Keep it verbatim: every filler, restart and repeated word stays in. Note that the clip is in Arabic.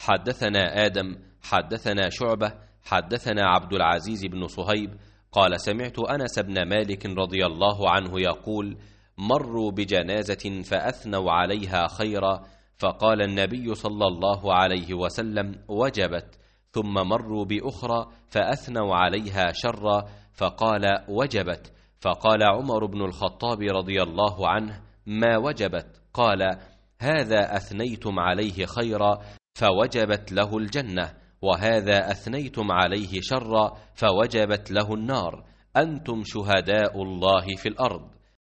حدثنا آدم حدثنا شعبة حدثنا عبد العزيز بن صهيب قال سمعت أنس بن مالك رضي الله عنه يقول مروا بجنازة فأثنوا عليها خيرا فقال النبي صلى الله عليه وسلم وجبت، ثم مروا بأخرى فأثنوا عليها شرا فقال وجبت، فقال عمر بن الخطاب رضي الله عنه ما وجبت؟ قال هذا أثنيتم عليه خيرا فوجبت له الجنة، وهذا أثنيتم عليه شرا فوجبت له النار، أنتم شهداء الله في الأرض.